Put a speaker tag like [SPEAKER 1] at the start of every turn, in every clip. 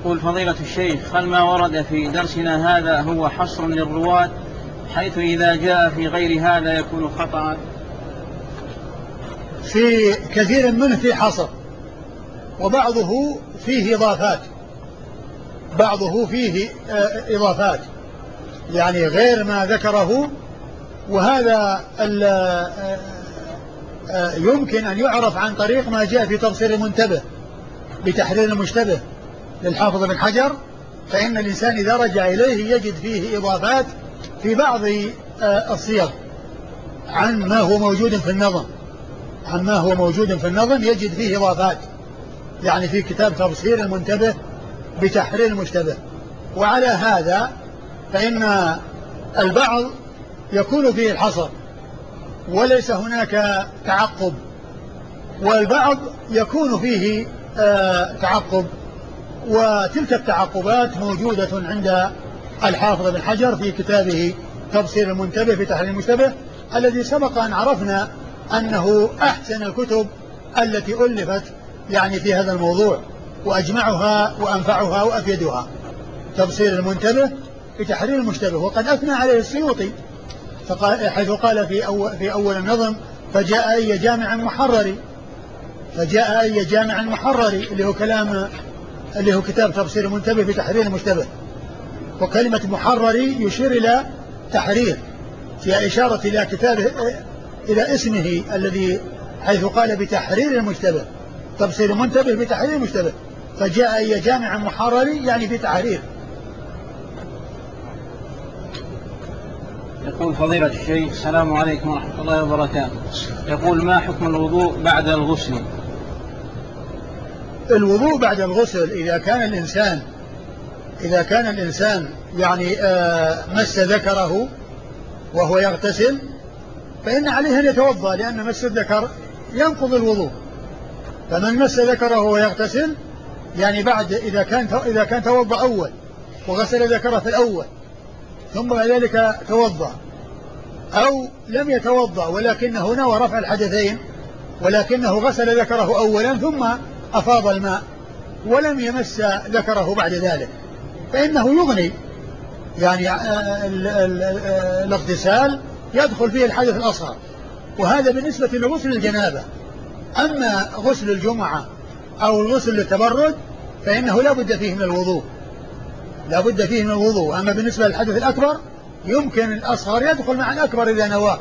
[SPEAKER 1] يقول فضيلة الشيخ، هل ما ورد في درسنا هذا هو حصر للرواة، حيث إذا جاء في غير هذا يكون خطأ؟
[SPEAKER 2] في كثير منه في حصر، وبعضه فيه إضافات، بعضه فيه إضافات يعني غير ما ذكره. وهذا يمكن أن يعرف عن طريق ما جاء في تبصير المنتبه بتحرير المشتبه للحافظ بن حجر، فإن الإنسان إذا رجع إليه يجد فيه إضافات في بعض الصيغ عن ما هو موجود في النظم، عما هو موجود في النظم يجد فيه إضافات، يعني في كتاب تبصير المنتبه بتحرير المشتبه. وعلى هذا فإن البعض يكون فيه الحصر وليس هناك تعقب، والبعض يكون فيه تعقب، وتلك التعقبات موجودة عند الحافظ بن حجر في كتابه تبصير المنتبه في تحرير المشتبه، الذي سبق أن عرفنا أنه أحسن الكتب التي ألفت يعني في هذا الموضوع، وأجمعها وأنفعها وأفيدها، تبصير المنتبه في تحرير المشتبه. وقد أثنى عليه السيوطي حيث قال في أول النظم: فجاء أي جامع محرر، فجاء أي جامع محرر، اللي هو كتاب تبصير المنتبه في تحرير المشتبه. وكلمة محرر يشير إلى تحرير، في إشارة إلى كتابه، إلى اسمه الذي حيث قال بتحرير المشتبه، تبصير المنتبه بتحرير المشتبه، فجاء أي جامع محرر يعني في تحرير.
[SPEAKER 1] يقول فضيلة الشيخ: السلام عليكم ورحمة الله وبركاته. يقول: ما حكم الوضوء بعد الغسل؟
[SPEAKER 2] الوضوء بعد الغسل إذا كان الإنسان يعني مس ذكره وهو يغتسل، فإن عليه أن يتوضأ، لأن مس الذكر ينقض الوضوء. فمن مس ذكره وهو يغتسل يعني بعد إذا كان توضأ أول وغسل ذكره في الأول ثم بعد ذلك توضأ، أو لم يتوضأ ولكنه نوى رفع الحدثين، ولكنه غسل ذكره أولا ثم أفاض الماء ولم يمس ذكره بعد ذلك، فإنه يغني، يعني الاغتسال يدخل فيه الحدث الأصغر، وهذا بالنسبة لغسل الجنابة. أما غسل الجمعة أو الغسل للتبرد فإنه لا بد فيه من الوضوء، لا بد فيه من الوضوء. أما بالنسبة للحدث الأكبر يمكن الأصغر يدخل مع الأكبر إذا نواه،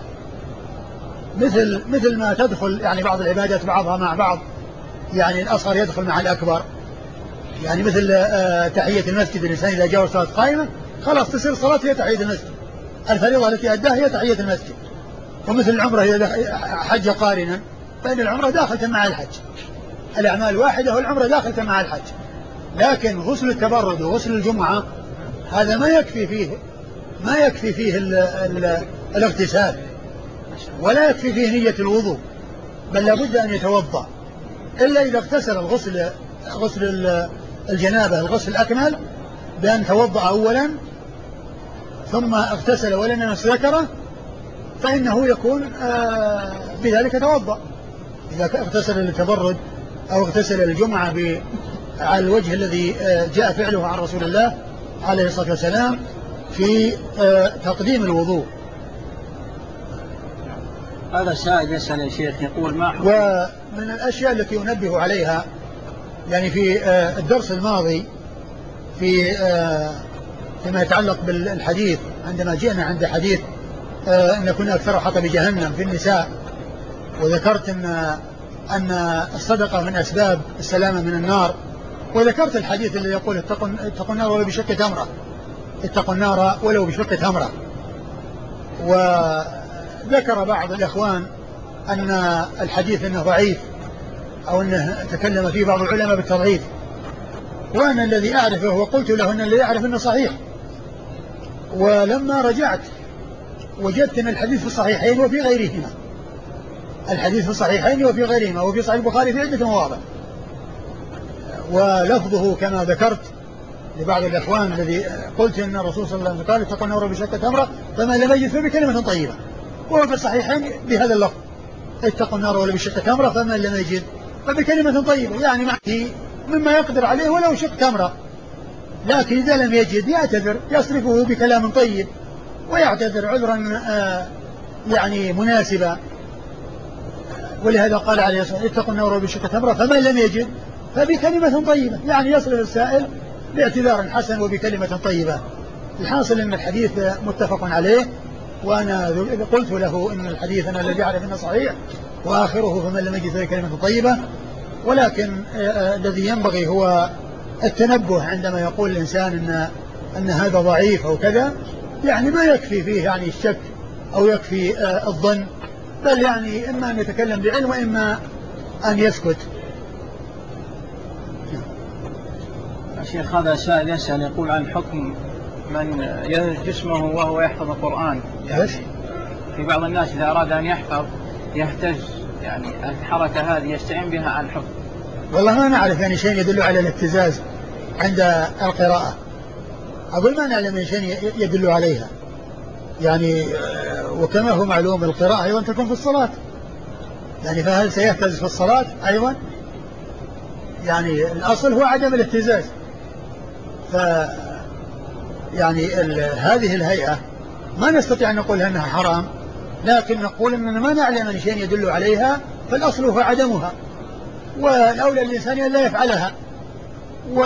[SPEAKER 2] مثل ما تدخل يعني بعض العبادات بعضها مع بعض، يعني الأصغر يدخل مع الأكبر، يعني مثل تحية المسجد، الإنسان إذا جاء صلاة قائمة خلاص تصير صلاة هي تحية المسجد، الفريضة التي أداها هي تحية المسجد. ومثل العمرة إذا حج قارنا فإن العمرة داخلة مع الحج، الأعمال واحدة والعمرة داخلة مع الحج. لكن غسل التبرد وغسل الجمعة هذا ما يكفي فيه الاغتسال، ولا يكفي فيه نية الوضوء، بل لابد أن يتوضأ، إلا إذا اغتسل غسل الجنابة الغسل الأكمل بأن توضأ أولا ثم اغتسل ولم يمس ذكره، فإنه يكون بذلك توضأ. إذا اغتسل للتبرد أو اغتسل للجمعة على الوجه الذي جاء فعله عن رسول الله عليه الصلاة والسلام في تقديم الوضوء.
[SPEAKER 1] هذا سائل يسأل يا شيخ، يقول: ما حكم؟
[SPEAKER 2] ومن الأشياء التي أنبه عليها يعني في الدرس الماضي فيما يتعلق بالحديث، عندما جئنا عند حديث أن كنا أكثر حطب جهنم في النساء، وذكرت أن الصدقة من أسباب السلامة من النار، وذكرت الحديث الذي يقول: اتقوا النار ولو بشق تمرة، اتقوا النار ولو بشق تمرة. وذكر بعض الإخوان أن الحديث أنه ضعيف، أو أنه تكلم فيه بعض العلماء بالتضعيف، وأنا الذي أعرفه وقلت له أن الذي أعرف أنه صحيح. ولما رجعت وجدت أن الحديث في الصحيحين وفي غيرهما، الحديث في الصحيحين وفي غيرهما، وفي صحيح البخاري في عدة مواضع، ولفظه كما ذكرت لبعض الإخوان الذي قلت أن الرسول صلى الله عليه وسلم قال: اتقوا النار بشق تمرة فما لم يجد فبكلمة طيبة، وهو في الصحيحين بهذا اللفظ: اتقوا النار ولو بشق تمرة فما لم يجد فبكلمة طيبة، يعني معناه مما يقدر عليه ولو شق تمرة، لكن إذا لم يجد يعتذر، يصرفه بكلام طيب ويعتذر عذرا يعني مناسبا. ولهذا قال عليه الصلاة والسلام اتقوا النار بشق تمرة، فمن لم يجد فبكلمة طيبة، يعني يصرف السائل باعتذار حسن وبكلمة طيبة. الحاصل أن الحديث متفق عليه، وأنا قلت له أن الحديث أنا الذي أعرف أنه صحيح وآخره فمن لم يجد فبكلمة طيبة. ولكن الذي ينبغي هو التنبه عندما يقول الإنسان أن هذا ضعيف أو كذا، يعني ما يكفي فيه يعني الشك أو يكفي الظن، بل يعني إما أن يتكلم بعلم وإما أن يسكت.
[SPEAKER 1] الشيخ هذا سائل يسأل يقول عن حكم من يهز جسمه وهو يحفظ القرآن، يعني في بعض الناس إذا أراد أن يحفظ يهتز، يعني الحركة هذه يستعين بها عن حفظ.
[SPEAKER 2] والله ما نعرف يعني شيء يدل على الاهتزاز عند القراءة، أقول ما نعلم شيء يدل عليها يعني. وكما هو معلوم القراءة أيضا تكون في الصلاة، يعني فهل سيهتز في الصلاة أيضا؟ يعني الأصل هو عدم الاهتزاز. يعني هذه الهيئة ما نستطيع أن نقول أنها حرام، لكن نقول أننا ما نعلم أن شيء يدل عليها، فالأصل هو عدمها، والأولى الإنسان أن لا يفعلها. و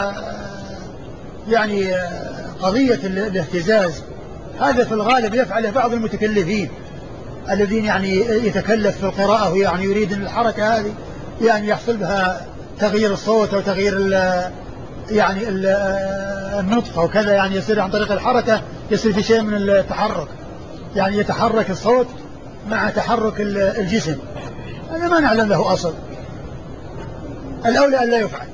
[SPEAKER 2] يعني قضية الاهتزاز هذا في الغالب يفعله بعض المتكلفين الذين يعني يتكلف في القراءة، ويعني يريد أن الحركة هذه يعني يحصل بها تغيير الصوت أو تغيير يعني النطق أو كذا، يعني يصير عن طريق الحركة يصير في شيء من التحرك، يعني يتحرك الصوت مع تحرك الجسم. هذا ما نعلم له أصل، الأولى أن لا يفعل.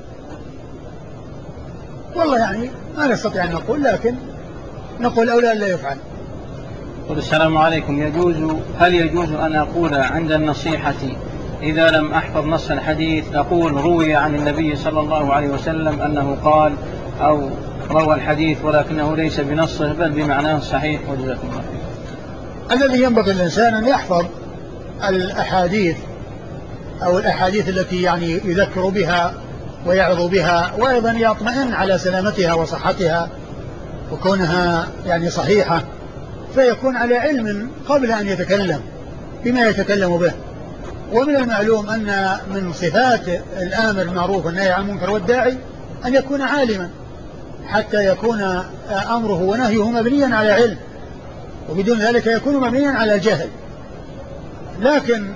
[SPEAKER 2] والله يعني ما نستطيع أن نقول، لكن نقول الأولى أن لا يفعل.
[SPEAKER 1] السلام عليكم. هل يجوز أن أقول عند النصيحة إذا لم أحفظ نص الحديث أقول روي عن النبي صلى الله عليه وسلم أنه قال، أو روى الحديث ولكنه ليس بنصه بل بمعناه الصحيح؟ وجزاكم الله خير.
[SPEAKER 2] الذي ينبغي الإنسان أن يحفظ الأحاديث أو الأحاديث التي يعني يذكر بها ويعظ بها، وأيضا يطمئن على سلامتها وصحتها وكونها يعني صحيحة، فيكون على علم قبل أن يتكلم بما يتكلم به. ومن المعلوم أن من صفات الآمر بالمعروف والنهي عن المنكر والداعي أن يكون عالما، حتى يكون أمره ونهيه مبنيا على علم، وبدون ذلك يكون مبنيا على جهل. لكن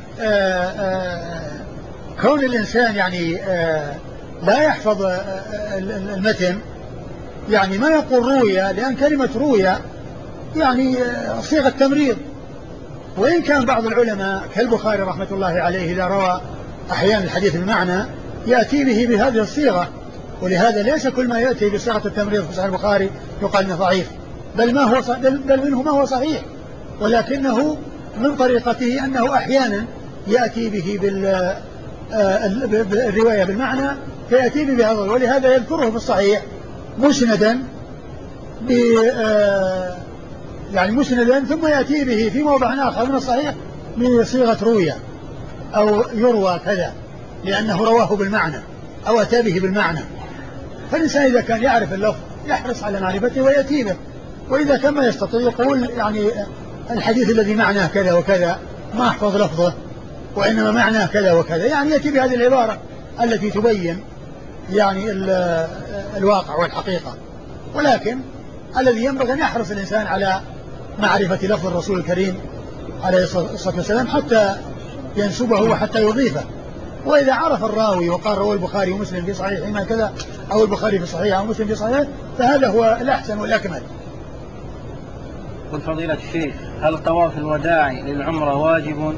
[SPEAKER 2] كون الإنسان يعني لا يحفظ المتن، يعني ما يقول روية، لأن كلمة روية يعني صيغة تمريض. وإن كان بعض العلماء كالبخاري رحمة الله عليه إذا روى أحيانا الحديث المعنى يأتي به بهذه الصيغة، ولهذا ليس كل ما يأتي بصيغة التمريض في صحيح البخاري يقال انه ضعيف، بل منه ما هو صحيح، ولكنه من طريقته أنه أحيانا يأتي به بالرواية بالمعنى فيأتي به بهذا، ولهذا يذكره في الصحيح مسندا يعني مسندا، ثم يأتي به في موضع آخر من الصحيح بصيغة روية أو يروى كذا، لأنه رواه بالمعنى أو أتى به بالمعنى. فالإنسان إذا كان يعرف اللفظ يحرص على معرفته ويأتي به، وإذا كان ما يستطيع يقول يعني الحديث الذي معناه كذا وكذا، ما أحفظ لفظه وإنما معناه كذا وكذا، يعني يأتي بهذه العبارة التي تبين يعني الواقع والحقيقة. ولكن الذي ينبغي أن يحرص الإنسان على معرفة لفظ الرسول الكريم عليه الصلاة والسلام حتى ينسبه وحتى يضيفه. وإذا عرف الراوي وقال روى البخاري ومسلم في صحيحهما كذا، أو البخاري في صحيح أو مسلم في صحيح، فهذا هو الأحسن والأكمل.
[SPEAKER 1] قل فضيلة الشيخ، هل طواف الوداع للعمرة واجب؟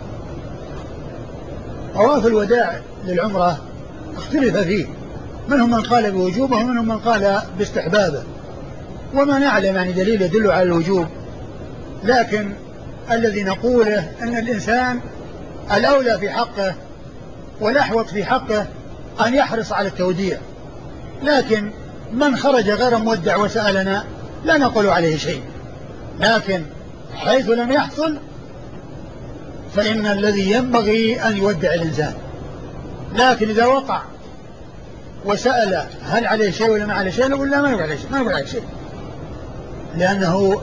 [SPEAKER 2] طواف الوداع للعمرة اختلف فيه، منهم من قال بوجوبه ومنهم من قال باستحبابه، وما نعلم يعني دليل يدل على الوجوب. لكن الذي نقوله أن الإنسان الأولى في حقه والأحوط في حقه أن يحرص على التوديع، لكن من خرج غير مودع وسألنا لا نقول عليه شيء، لكن حيث لم يحصل فإن الذي ينبغي أن يودع الإنسان. لكن إذا وقع وسأل هل عليه شيء ولا ما عليه شيء، نقول لا، ما يقول عليه شيء، ما يقول عليه شيء، لأنه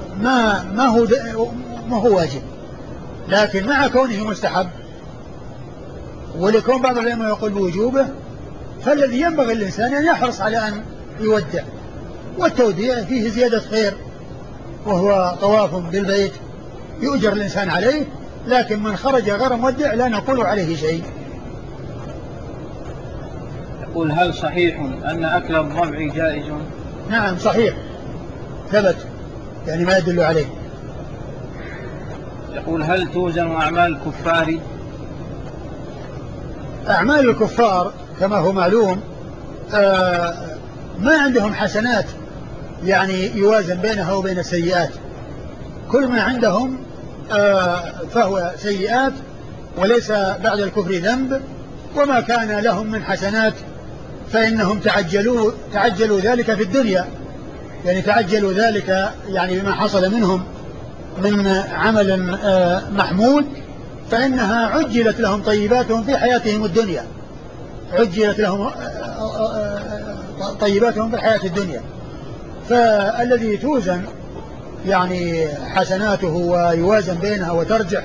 [SPEAKER 2] ما هو واجب، لكن مع كونه مستحب ولكون بعض العلماء يقول بوجوبه، فالذي ينبغي الإنسان أن يحرص على أن يودع، والتوديع فيه زيادة خير وهو طواف بالبيت يؤجر الإنسان عليه، لكن من خرج غير مودع لا نقول عليه شيء.
[SPEAKER 1] يقول هل صحيح أن أكل الضبع جائز؟
[SPEAKER 2] نعم صحيح، ثبت، يعني ما يدل عليه.
[SPEAKER 1] يقول هل توزن أعمال الكفار؟
[SPEAKER 2] أعمال الكفار كما هو معلوم ما عندهم حسنات يعني يوازن بينها وبين السيئات، كل ما عندهم فهو سيئات وليس بعد الكفر ذنب، وما كان لهم من حسنات فإنهم تعجلوا ذلك في الدنيا، يعني تعجلوا ذلك يعني بما حصل منهم من عمل محمود، فإنها عجلت لهم طيباتهم في حياتهم الدنيا، عجلت لهم طيباتهم في الحياة الدنيا. فالذي توزن يعني حسناته ويوازن بينها وترجع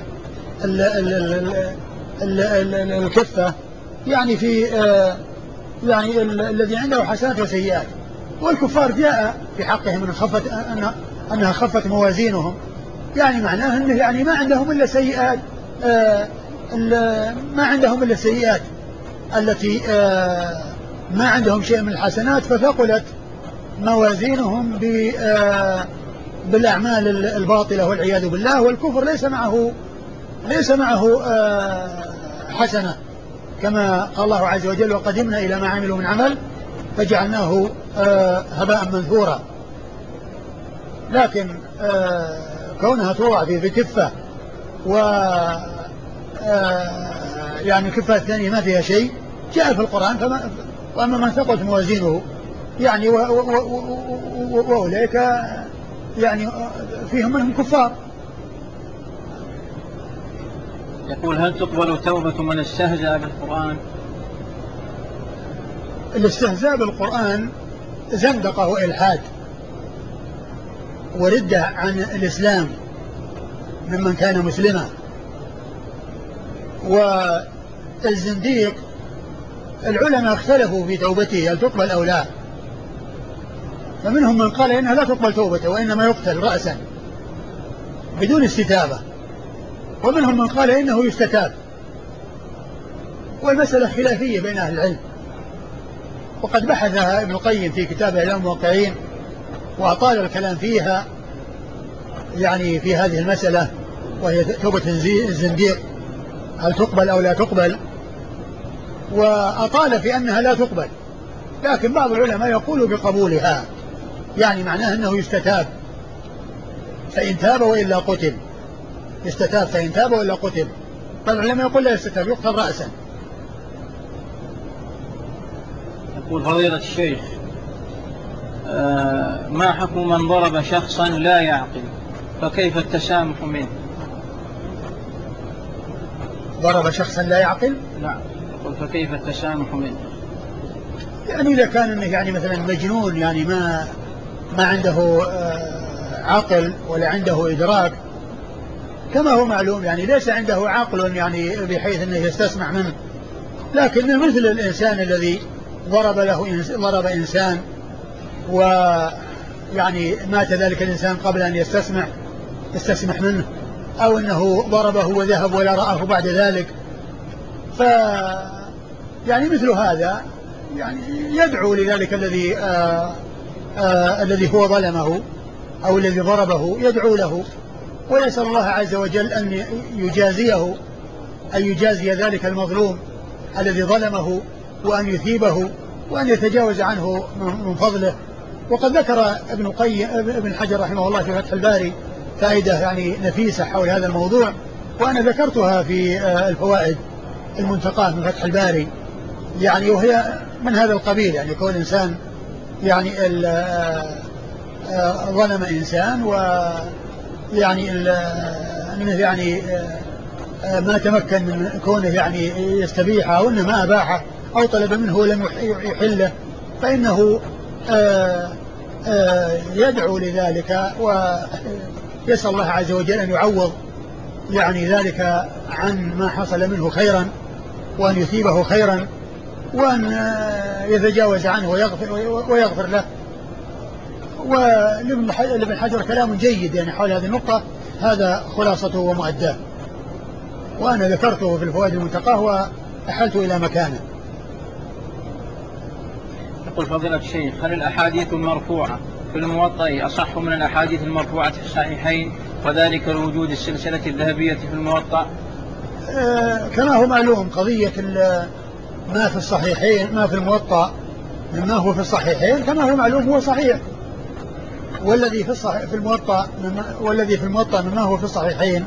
[SPEAKER 2] الكفة يعني في يعني الذي عنده حسنات وسيئات. والكفار جاء في حقهم أنها خفت موازينهم، يعني معناه أنه يعني ما عندهم إلا سيئات، ما عندهم إلا السيئات التي ما عندهم شيء من الحسنات، فثقلت موازينهم بالأعمال الباطلة والعياذ بالله. والكفر ليس معه حسنة، كما قال الله عز وجل وقدمنا إلى ما عملوا من عمل فجعلناه هباء منثورا. لكن كونها توضع في كفة و يعني الكفة الثانية ما فيها شيء جاء في القرآن، وأما من ثقلت موازينه يعني وأولئك يعني فيهم منهم كفار.
[SPEAKER 1] يقول هل تقبل توبة من استهزأ بالقرآن؟
[SPEAKER 2] الاستهزاء بالقرآن زندقة وإلحاد وردة عن الإسلام ممن كان مسلما. والزنديق العلماء اختلفوا في توبته هل تقبل أو لا، فمنهم من قال إنها لا تقبل توبته وإنما يقتل رأسا بدون استتابة، ومنهم من قال إنه يستتاب، والمسألة خلافية بين أهل العلم. وقد بحثها ابن القيم في كتابه إعلام الموقعين وأطال الكلام فيها يعني في هذه المسألة، وهي توبة الزنديق هل تقبل أو لا تقبل، وأطال في أنها لا تقبل، لكن بعض العلماء يقول بقبولها، يعني معناه أنه يستتاب فإن تاب وإلا قتل، يستتاب فإن تاب وإلا قتل. بعض العلماء يقول لا يستتاب يقتل رأسا.
[SPEAKER 1] يقول فضيلة الشيخ ما حكم من ضرب شخصا لا يعقل فكيف التسامح منه؟
[SPEAKER 2] ضرب شخصا لا يعقل؟
[SPEAKER 1] نعم. يقول فكيف التسامح منه؟
[SPEAKER 2] يعني إذا كان إنه يعني مثلا مجنون، يعني ما عنده عقل ولا عنده إدراك، كما هو معلوم يعني ليس عنده عقل يعني بحيث أنه يستسمع منه، لكن مثل الإنسان الذي ضرب إنسان ويعني مات ذلك الإنسان قبل أن يستسمح منه، أو أنه ضربه وذهب ولا رآه بعد ذلك، يعني مثل هذا يعني يدعو لذلك الذي هو ظلمه أو الذي ضربه، يدعو له ويسأل الله عز وجل أن يجازيه، أن يجازي ذلك المظلوم الذي ظلمه وأن يثيبه وأن يتجاوز عنه من فضله. وقد ذكر ابن حجر رحمه الله في فتح الباري فائدة يعني نفيسة حول هذا الموضوع، وأنا ذكرتها في الفوائد المنتقاة من فتح الباري، يعني وهي من هذا القبيل، يعني كون إنسان يعني ظلم إنسان ويعني أنه يعني ما تمكن من كونه يعني يستبيحه أو أنه ما أباحه أو طلب منه ولم يحله فإنه يدعو لذلك ويسأل الله عز وجل أن يعوض يعني ذلك عن ما حصل منه خيرا، وأن يثيبه خيرا، وأن يتجاوز عنه ويغفر له. ولابن حجر كلام جيد يعني حول هذه النقطة، هذا خلاصته ومؤداه، وأنا ذكرته في الفوائد المنتقاه وأحلت إلى مكانه.
[SPEAKER 1] يقول فضيلة الشيخ: هل الأحاديث المرفوعة في الموطأ أصح من الأحاديث المرفوعة في الصحيحين، وذلك لوجود السلسلة الذهبية في الموطأ؟
[SPEAKER 2] كما هو معلوم قضية ما في الصحيحين، ما في الموطأ مما هو في الصحيحين كما هو معلوم هو صحيح، والذي في الموطأ مما هو في الصحيحين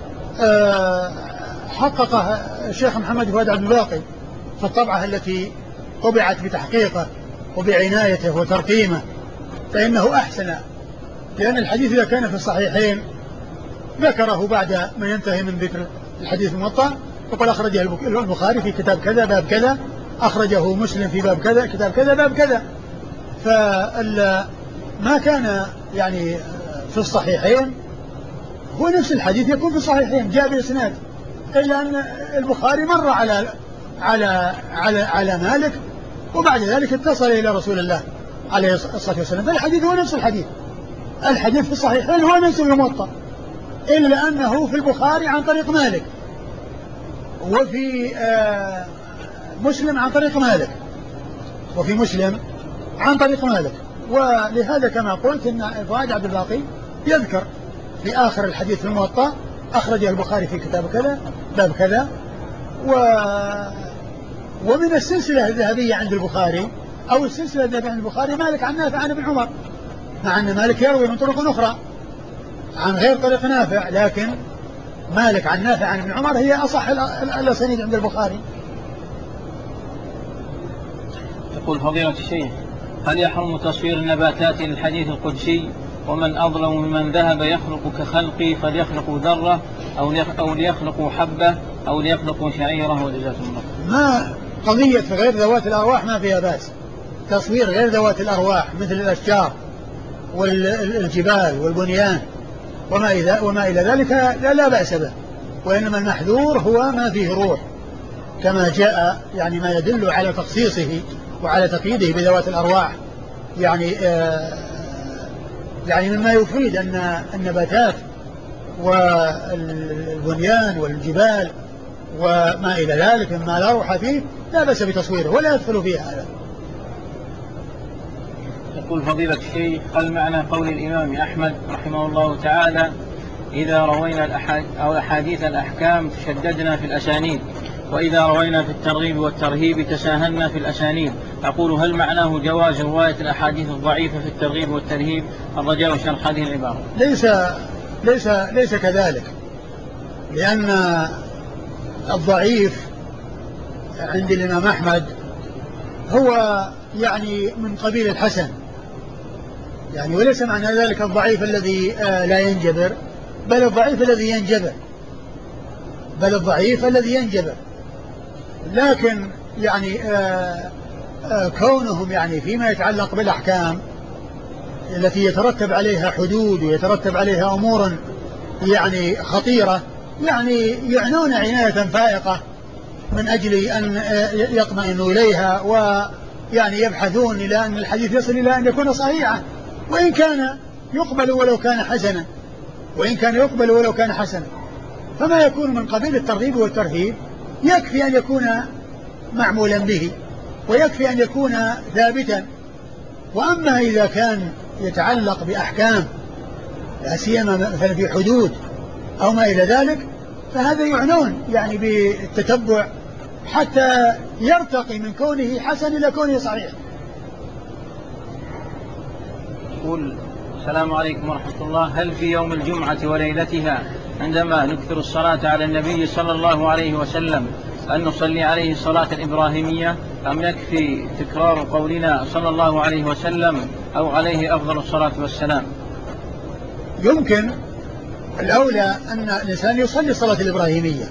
[SPEAKER 2] حققه الشيخ محمد فؤاد عبد الباقي في الطبعة التي طبعت بتحقيقه وبعنايته وترقيمه، فإنه أحسن، لأن الحديث إذا كان في الصحيحين ذكره بعد ما ينتهي من ذكر الحديث الموطأ، يقول أخرجه البخاري في كتاب كذا باب كذا، أخرجه مسلم في باب كذا كتاب كذا باب كذا. فما كان يعني في الصحيحين هو نفس الحديث يكون في الصحيحين جاء بإسناد، إلا أن البخاري مر على مالك وبعد ذلك اتصل إلى رسول الله عليه الصلاة والسلام، فالحديث هو نفس الحديث في الصحيحين هو نفس الموطأ، إلا أنه في البخاري عن طريق مالك، وفي مسلم عن طريق مالك، ولهذا كما قلت إن فؤاد عبد الباقي يذكر في آخر الحديث في الموطأ أخرجه البخاري في كتاب كذا باب كذا. ومن السلسلة الذهبية عند البخاري أو السلسلة الذهبية عند البخاري مالك عن نافع عن ابن عمر، مع أن مالك يروي من طرق أخرى عن غير طريق نافع، لكن مالك عن نافع عن ابن عمر هي أصح الأسانيد عند البخاري.
[SPEAKER 1] يقول فضيلة الشيخ: هل يحرم تصوير النباتات للحديث القدسي؟ ومن أظلم ممن ذهب يخلق كخلقي فليخلقوا ذرة أو ليخلقوا حبة أو ليخلقوا شعيرة وجزاكم الله.
[SPEAKER 2] ما قضية غير ذوات الأرواح ما فيها بأس، تصوير غير ذوات الأرواح مثل الأشجار والجبال والبنيان وما إلى ذلك لا بأس به، وإنما المحذور هو ما فيه روح، كما جاء يعني ما يدل على تخصيصه وعلى تقييده بذوات الأرواح، يعني مما يفيد أن النباتات والبنيان والجبال وما إلى ذلك مما لا روح فيه لا بأس بتصويره ولا يدخل فيه هذا.
[SPEAKER 1] يقول فضيلة الشيخ: هل معنى قول الإمام أحمد رحمه الله تعالى: إذا روينا أحاديث الأحكام تشددنا في الأسانيد، وإذا روينا في الترغيب والترهيب تساهلنا في الأسانيد؟ أقول: هل معناه جواز رواية الأحاديث الضعيفة في الترغيب والترهيب؟ الرجاء شرح هذه العبارة.
[SPEAKER 2] ليس كذلك، لأن الضعيف عند الإمام أحمد هو يعني من قبيل الحسن، يعني وليس معنى ذلك الضعيف الذي لا ينجبر، بل الضعيف الذي ينجبر. لكن يعني كونهم يعني فيما يتعلق بالأحكام التي يترتب عليها حدود ويترتب عليها أمور يعني خطيرة، يعني يعنون عناية فائقة من أجل أن يطمئنوا إليها، ويعني يبحثون إلى أن الحديث يصل إلى أن يكون صحيحا، وإن كان يقبل ولو كان حسنا. فما يكون من قبيل الترغيب والترهيب يكفي أن يكون معمولا به، ويكفي أن يكون ثابتا. وأما إذا كان يتعلق بأحكام لا سيما مثلا في حدود أو ما إلى ذلك، فهذا يعنون يعني بالتتبع حتى يرتقي من كونه حسن إلى كونه صحيح.
[SPEAKER 1] يقول: السلام عليكم ورحمة الله، هل في يوم الجمعة وليلتها عندما نكثر الصلاة على النبي صلى الله عليه وسلم أن نصلي عليه الصلاة الإبراهيمية، أم يكفي تكرار قولنا صلى الله عليه وسلم أو عليه أفضل الصلاة والسلام؟
[SPEAKER 2] يمكن الأولى أن الإنسان يصلي الصلاة الإبراهيمية،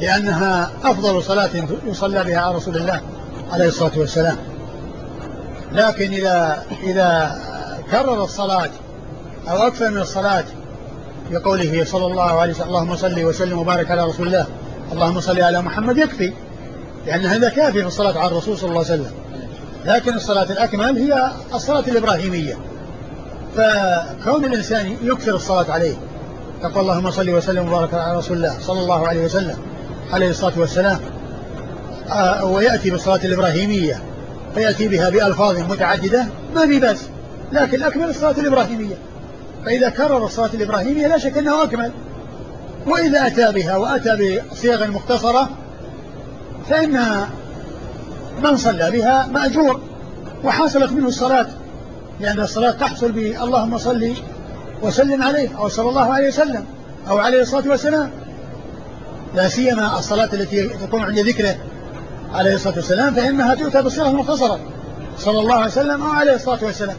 [SPEAKER 2] لأنها أفضل صلاة يصلى بها على رسول الله عليه الصلاة والسلام. لكن إذا كرر الصلاة أو أكثر من الصلاة بقوله صلى الله عليه وسلم اللهم صل وسلم وبارك على رسول الله اللهم صل على محمد يكفي، لأن هذا كافي في الصلاة على الرسول صلى الله عليه وسلم. لكن الصلاة الأكمل هي الصلاة الإبراهيمية، فكون الإنسان يكثر الصلاة عليه يقول اللهم صل وسلم وبارك على رسول الله صلى الله عليه وسلم عليه الصلاة والسلام، ويأتي بالصلاة الإبراهيمية فيأتي بها بألفاظ متعددة ما في بأس، لكن أكمل الصلاة الإبراهيمية. فإذا كرر الصلاة الإبراهيمية لا شك أنه أكمل، وإذا أتى بها وأتى بصيغ مختصرة فإن من صلى بها مأجور وحصلت منه الصلاة، لأن الصلاة تحصل باللهم صل وسلم عليه أو صلى الله عليه وسلم أو عليه الصلاة والسلام، لا سيما الصلاة التي تكون عند ذكره عليه الصلاة والسلام فإنها تؤتى بصيغة مختصرة صلى الله عليه وسلم أو عليه الصلاة والسلام.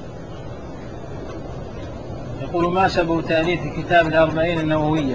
[SPEAKER 1] يقول ما سبب تأليف كتاب الأربعين النووية؟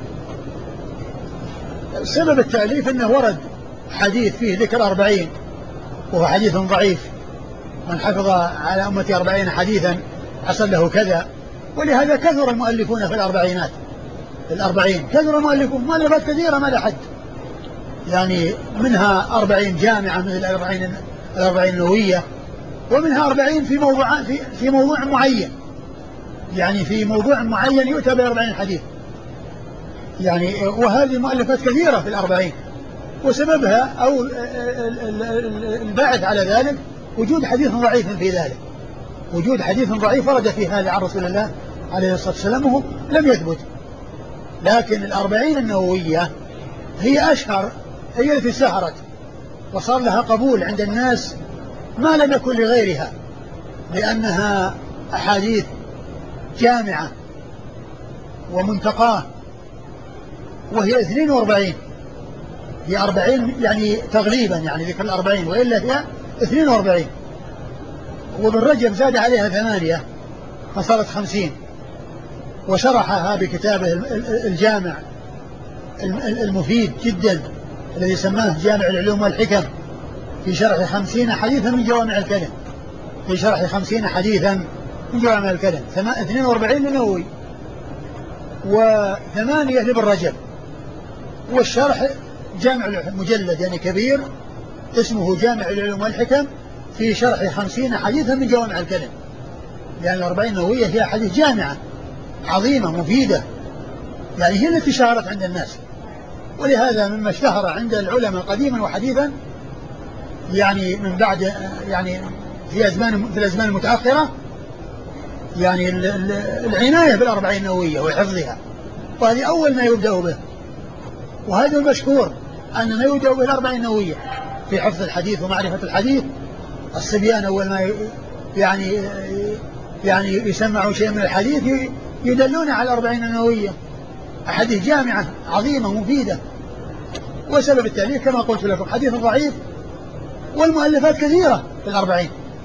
[SPEAKER 2] سبب التأليف أنه ورد حديث فيه ذكر 40 وهو حديث ضعيف، من حفظ على أمة 40 حديثا حصل له كذا، ولهذا كثر المؤلفون في الأربعين كثر المؤلفون، مؤلفات كثيرة ما لا حد، يعني منها 40 جامعة مثل الأربعين النووية، ومنها 40 في موضوع معين، يعني في موضوع معين يؤتى ب40 حديث يعني، وهذه مؤلفات كثيرة في 40، وسببها أو الباعث على ذلك وجود حديث ضعيف في ذلك، وجود حديث ضعيف ورد في هذا عن رسول الله عليه الصلاة والسلام وهو لم يثبت. لكن 40 النووية هي أشهر، هي التي سهرت وصار لها قبول عند الناس ما لم يكن لغيرها، لأنها أحاديث جامعة ومنتقاه، وهي 42، هي 40 يعني تغليبا يعني ذكر 40، وإلا هي 42، وابن رجب زاد عليها 8 فصارت 50، وشرحها بكتابه الجامع المفيد جدا الذي سماه جامع العلوم والحكم في شرح 50 حديثا من جوامع الكلم، في شرح 50 حديثا من جوامع الكلم. 42 للنووي و8 لابن رجب، والشرح جامع مجلد يعني كبير اسمه جامع العلوم والحكم في شرح 50 حديثا من جوامع الكلم، لأن 40 النووية هي حديث جامعة عظيمة مفيدة، يعني هي التي شهرت عند الناس، ولهذا مما اشتهر عند العلماء قديما وحديثا يعني من بعد يعني في الأزمان المتأخرة يعني العناية بال40 النووية وحفظها، وهذه أول ما يبدأ به، وهذا المشهور أننا يبدأ بال40 النووية في حفظ الحديث ومعرفة الحديث. الصبيان أول ما يعني يسمعوا شيء من الحديث يدلون على 40 النووية، أحاديث جامعة عظيمة مفيدة. وسبب التأليف كما قلت لكم حديث ضعيف، والمؤلفات كثيرة في 40.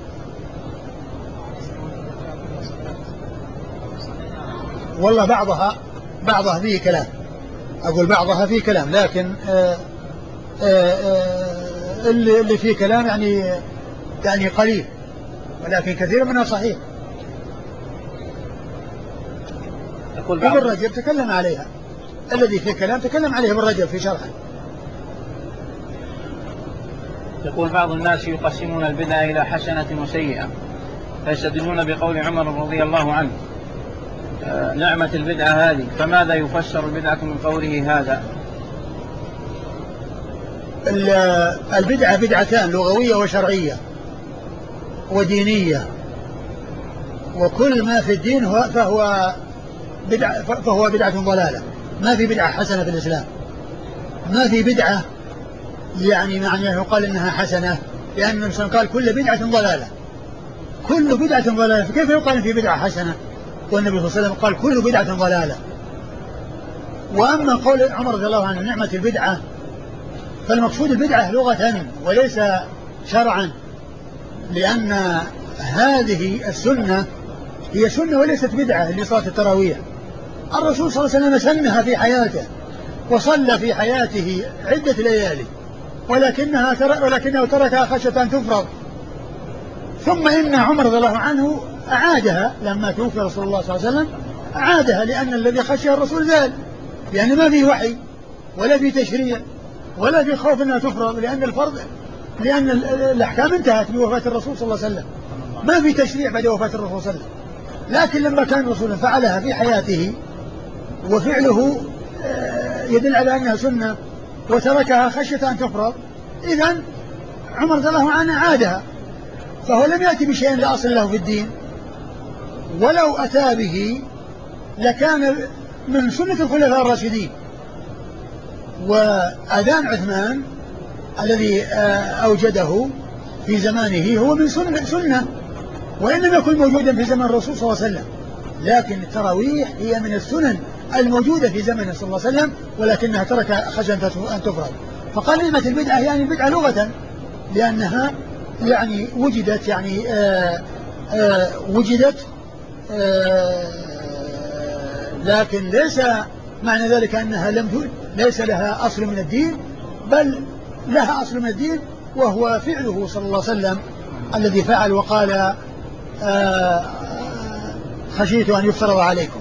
[SPEAKER 2] والله بعضها فيه كلام، أقول بعضها فيه كلام، لكن اللي فيه كلام يعني قليل، ولكن كثير منها صحيح. ابن رجب تكلم عليها، الذي فيه كلام تكلم عليه ابن رجب في شرحه.
[SPEAKER 1] يقول بعض الناس يقسمون البدعة إلى حسنة وسيئة، فيستدلون بقول عمر رضي الله عنه نعمة البدعة هذه، فماذا يفسر البدعة من قوله هذا؟
[SPEAKER 2] البدعة بدعتان، لغوية وشرعية ودينية، وكل ما في الدين فهو بدعة ضلالة، ما في بدعة حسنة في الإسلام، ما في بدعة يعني معناه يقال إنها حسنة، لأن النبي صلى الله عليه وسلم قال كل بدعة ضلالة، كل بدعة ضلالة، فكيف يقال في بدعة حسنة والنبي صلى الله عليه وسلم قال كل بدعة ضلالة؟ وأما قول عمر رضي الله عنه نعمة البدعة، فالمقصود البدعة لغة وليس شرعا، لأن هذه السنة هي سنة وليست بدعة لصلاة التراويح. الرسول صلى الله عليه وسلم سنها في حياته وصلى في حياته عدة ليالي، ولكنه تركها خشية أن تفرض، ثم إن عمر رضي الله عنه أعادها لما توفي رسول الله صلى الله عليه وسلم، أعادها لأن الذي خشي الرسول زال، لأن ما في وحي ولا في تشريع ولا في خوف أنها تفرض، لأن الأحكام انتهت بوفاة الرسول صلى الله عليه وسلم، ما في تشريع بعد وفاة الرسول صلى الله عليه وسلم. لكن لما كان الرسول فعلها في حياته وفعله يدل على أنها سنة وتركها خشية أن تفرض، إذن عمر رضي الله عنه عادها، فهو لم يأتي بشيء لا أصل له في الدين، ولو أتى به لكان من سنة الخلفاء الراشدين. وأذان عثمان الذي أوجده في زمانه هو من سنة وإن لم يكن موجودا في زمن الرسول صلى الله عليه وسلم، لكن التراويح هي من السنن الموجودة في زمنه صلى الله عليه وسلم، ولكنها ترك خشية أن تفرض. فكلمة البدعة يعني البدعة لغة، لأنها يعني وجدت وجدت لكن ليس معنى ذلك أنها ليس لها أصل من الدين، بل لها أصل من الدين، وهو فعله صلى الله عليه وسلم الذي فعل وقال خشيت أن يفترض عليكم.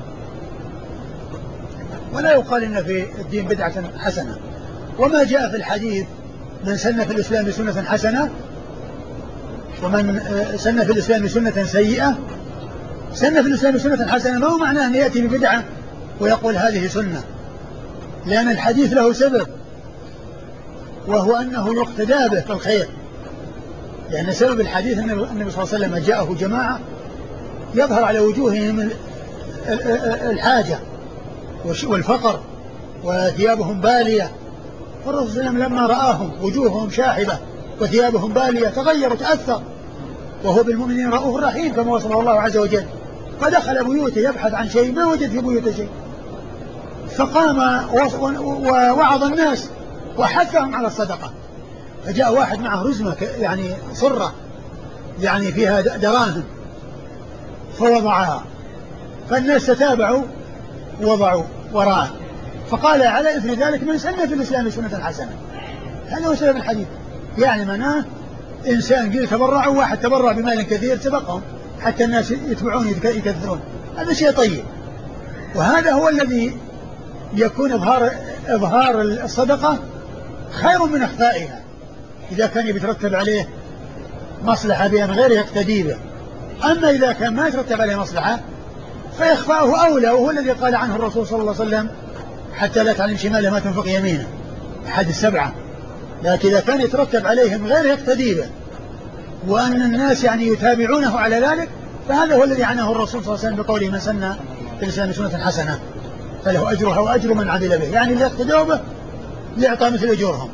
[SPEAKER 2] ولا يقال إن في الدين بدعة حسنة. وما جاء في الحديث من سن في الإسلام سنة حسنة ومن سن في الإسلام سنة سيئة، سن في الإسلام سنة حسنة ما هو معناه أن يأتي ببدعة ويقول هذه سنة، لأن الحديث له سبب، وهو أنه يقتدى به في الخير، لأن سبب الحديث أن النبي صلى الله عليه وسلم جاءه جماعة يظهر على وجوههم الحاجة والفقر وثيابهم بالية، فالرسول صلى الله عليه وسلم لما رآهم وجوههم شاحبة وثيابهم بالية تغير وتأثر، وهو بالمؤمنين رؤوف رحيم كما وصفه الله عز وجل، فدخل بيوته يبحث عن شيء ما وجد في بيوته شيء، فقام ووعظ الناس وحثهم على الصدقة، فجاء واحد معه رزمة يعني صرة يعني فيها دراهم فوضعها، فالناس تتابعوا ووضعوا وراءه، فقال على إثر ذلك من سن في الإسلام سنة حسنة. هذا هو سبب الحديث، يعني معناه إنسان قيل تبرعوا، واحد تبرع بمال كثير سبقهم حتى الناس يتبعون يكثرون، هذا شيء طيب، وهذا هو الذي يكون إظهار الصدقة خير من إخفائها، إذا كان يترتب عليه مصلحة بأن غيره يقتدي به. أما إذا كان ما يترتب عليه مصلحة فإخفاؤه أولى، وهو الذي قال عنه الرسول صلى الله عليه وسلم حتى لا تعلم شماله ما تنفق يمينه، أحد السبعة. لكن إذا كان يترتب عليهم غير يقتدي به وأن الناس يعني يتابعونه على ذلك، فهذا هو الذي عنه الرسول صلى الله عليه وسلم بقوله من سن في الإسلام سنة حسنة فله أجرها وأجر من عمل به، يعني اللي يقتدوا به يعطى مثل أجورهم.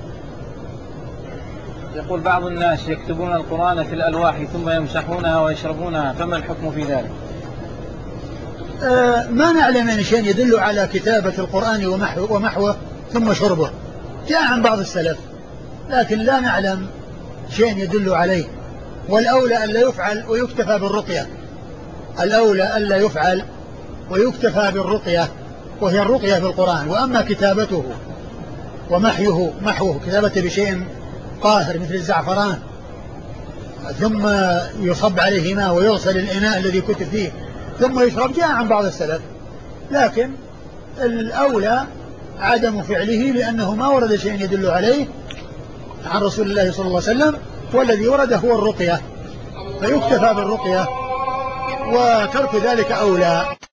[SPEAKER 1] يقول بعض الناس يكتبون القرآن في الألواح ثم يمسحونها ويشربونها، فما الحكم في ذلك؟
[SPEAKER 2] ما نعلم أن شيء يدل على كتابة القرآن ومحوه ثم شربه، جاء عن بعض السلف، لكن لا نعلم شيء يدل عليه. والأولى ألا يفعل ويكتفى بالرقية، الأولى ألا يفعل ويكتفى بالرقية، وهي الرقية في القرآن. وأما كتابته ومحوه كتابته بشيء طاهر مثل الزعفران ثم يصب عليه ماء ويغسل الإناء الذي كتب فيه ثم يشرب، جاء عن بعض السلف، لكن الأولى عدم فعله، لأنه ما ورد شيء يدل عليه عن رسول الله صلى الله عليه وسلم، والذي ورد هو الرقية، فيكتفى بالرقية وترك ذلك أولى.